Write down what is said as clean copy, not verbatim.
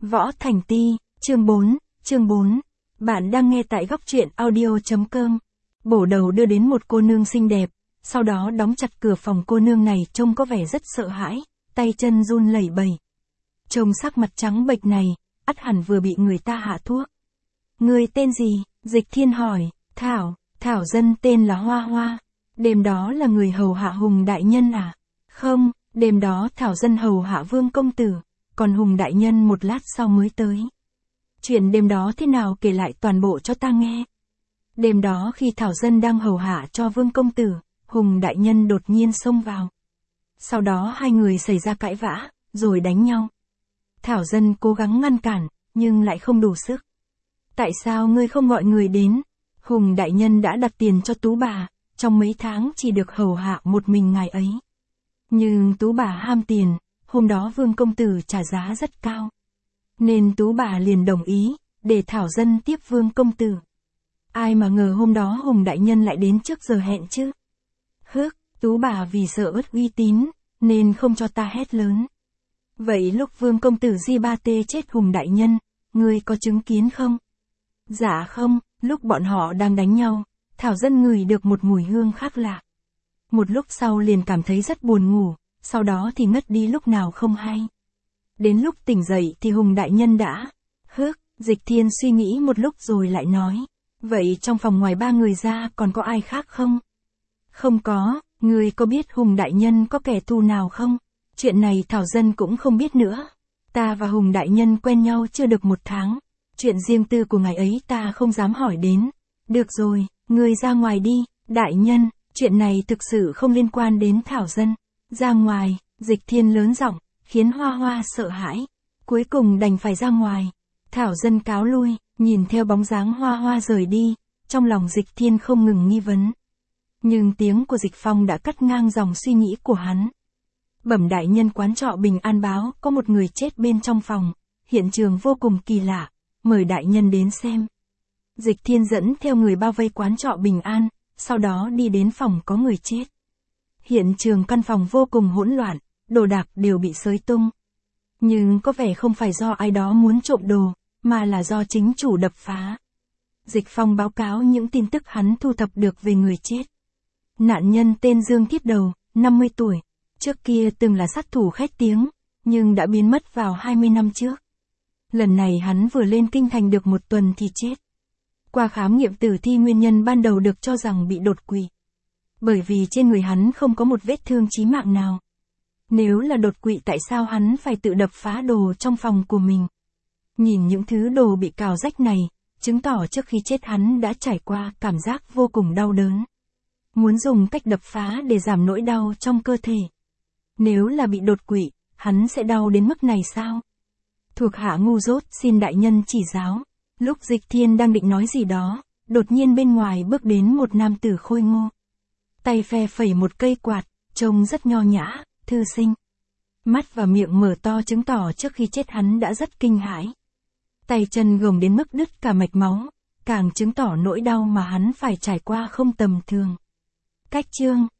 Võ Thành Ti, chương 4. Bạn đang nghe tại góc truyện audio.com. Bổ đầu đưa đến một cô nương xinh đẹp, sau đó đóng chặt cửa phòng. Cô nương này trông có vẻ rất sợ hãi, tay chân run lẩy bẩy. Trông sắc mặt trắng bệch này, ắt hẳn vừa bị người ta hạ thuốc. Người tên gì? Dịch Thiên hỏi. Thảo dân tên là Hoa Hoa. Đêm đó là người hầu hạ Hùng đại nhân à? Không, đêm đó Thảo dân hầu hạ Vương công tử, còn Hùng đại nhân một lát sau mới tới. Chuyện đêm đó thế nào, kể lại toàn bộ cho ta nghe. Đêm đó khi Thảo dân đang hầu hạ cho Vương công tử, Hùng đại nhân đột nhiên xông vào. Sau đó hai người xảy ra cãi vã, rồi đánh nhau. Thảo dân cố gắng ngăn cản, nhưng lại không đủ sức. Tại sao ngươi không gọi người đến? Hùng đại nhân đã đặt tiền cho Tú bà, trong mấy tháng chỉ được hầu hạ một mình ngài ấy. Nhưng Tú bà ham tiền, hôm đó Vương công tử trả giá rất cao. Nên Tú bà liền đồng ý, để Thảo dân tiếp Vương công tử. Ai mà ngờ hôm đó Hùng đại nhân lại đến trước giờ hẹn chứ. Tú bà vì sợ mất uy tín, nên không cho ta hét lớn. Vậy lúc Vương công tử Di Ba Tê chết Hùng đại nhân, ngươi có chứng kiến không? Dạ không, lúc bọn họ đang đánh nhau, Thảo dân ngửi được một mùi hương khác lạ. Một lúc sau liền cảm thấy rất buồn ngủ, sau đó thì ngất đi lúc nào không hay. Đến lúc tỉnh dậy thì Hùng đại nhân đã... Dịch Thiên suy nghĩ một lúc rồi lại nói. Vậy trong phòng ngoài ba người ra còn có ai khác không? Không có, ngươi có biết Hùng đại nhân có kẻ thù nào không? Chuyện này Thảo dân cũng không biết nữa. Ta và Hùng đại nhân quen nhau chưa được 1 tháng. Chuyện riêng tư của ngài ấy ta không dám hỏi đến. Được rồi, ngươi ra ngoài đi, đại nhân, chuyện này thực sự không liên quan đến Thảo dân. Ra ngoài, Dịch Thiên lớn giọng, khiến Hoa Hoa sợ hãi. Cuối cùng đành phải ra ngoài. Thảo dân cáo lui, nhìn theo bóng dáng Hoa Hoa rời đi, trong lòng Dịch Thiên không ngừng nghi vấn. Nhưng tiếng của Dịch Phong đã cắt ngang dòng suy nghĩ của hắn. Bẩm đại nhân, quán trọ Bình An báo có một người chết bên trong phòng, hiện trường vô cùng kỳ lạ, mời đại nhân đến xem. Dịch Thiên dẫn theo người bao vây quán trọ Bình An, sau đó đi đến phòng có người chết. Hiện trường căn phòng vô cùng hỗn loạn, đồ đạc đều bị xới tung. Nhưng có vẻ không phải do ai đó muốn trộm đồ, mà là do chính chủ đập phá. Dịch Phong báo cáo những tin tức hắn thu thập được về người chết. Nạn nhân tên Dương Thiết Đầu, 50 tuổi. Trước kia từng là sát thủ khét tiếng, nhưng đã biến mất vào 20 năm trước. Lần này hắn vừa lên kinh thành được 1 tuần thì chết. Qua khám nghiệm tử thi, nguyên nhân ban đầu được cho rằng bị đột quỵ. Bởi vì trên người hắn không có một vết thương chí mạng nào. Nếu là đột quỵ, tại sao hắn phải tự đập phá đồ trong phòng của mình? Nhìn những thứ đồ bị cào rách này, chứng tỏ trước khi chết hắn đã trải qua cảm giác vô cùng đau đớn. Muốn dùng cách đập phá để giảm nỗi đau trong cơ thể. Nếu là bị đột quỵ, hắn sẽ đau đến mức này sao? Thuộc hạ ngu dốt, xin đại nhân chỉ giáo. Lúc Dịch Thiên đang định nói gì đó, đột nhiên bên ngoài bước đến một nam tử khôi ngô. Tay phe phẩy một cây quạt, trông rất nho nhã, thư sinh. Mắt và miệng mở to chứng tỏ trước khi chết hắn đã rất kinh hãi. Tay chân gồng đến mức đứt cả mạch máu, càng chứng tỏ nỗi đau mà hắn phải trải qua không tầm thường. Cách chương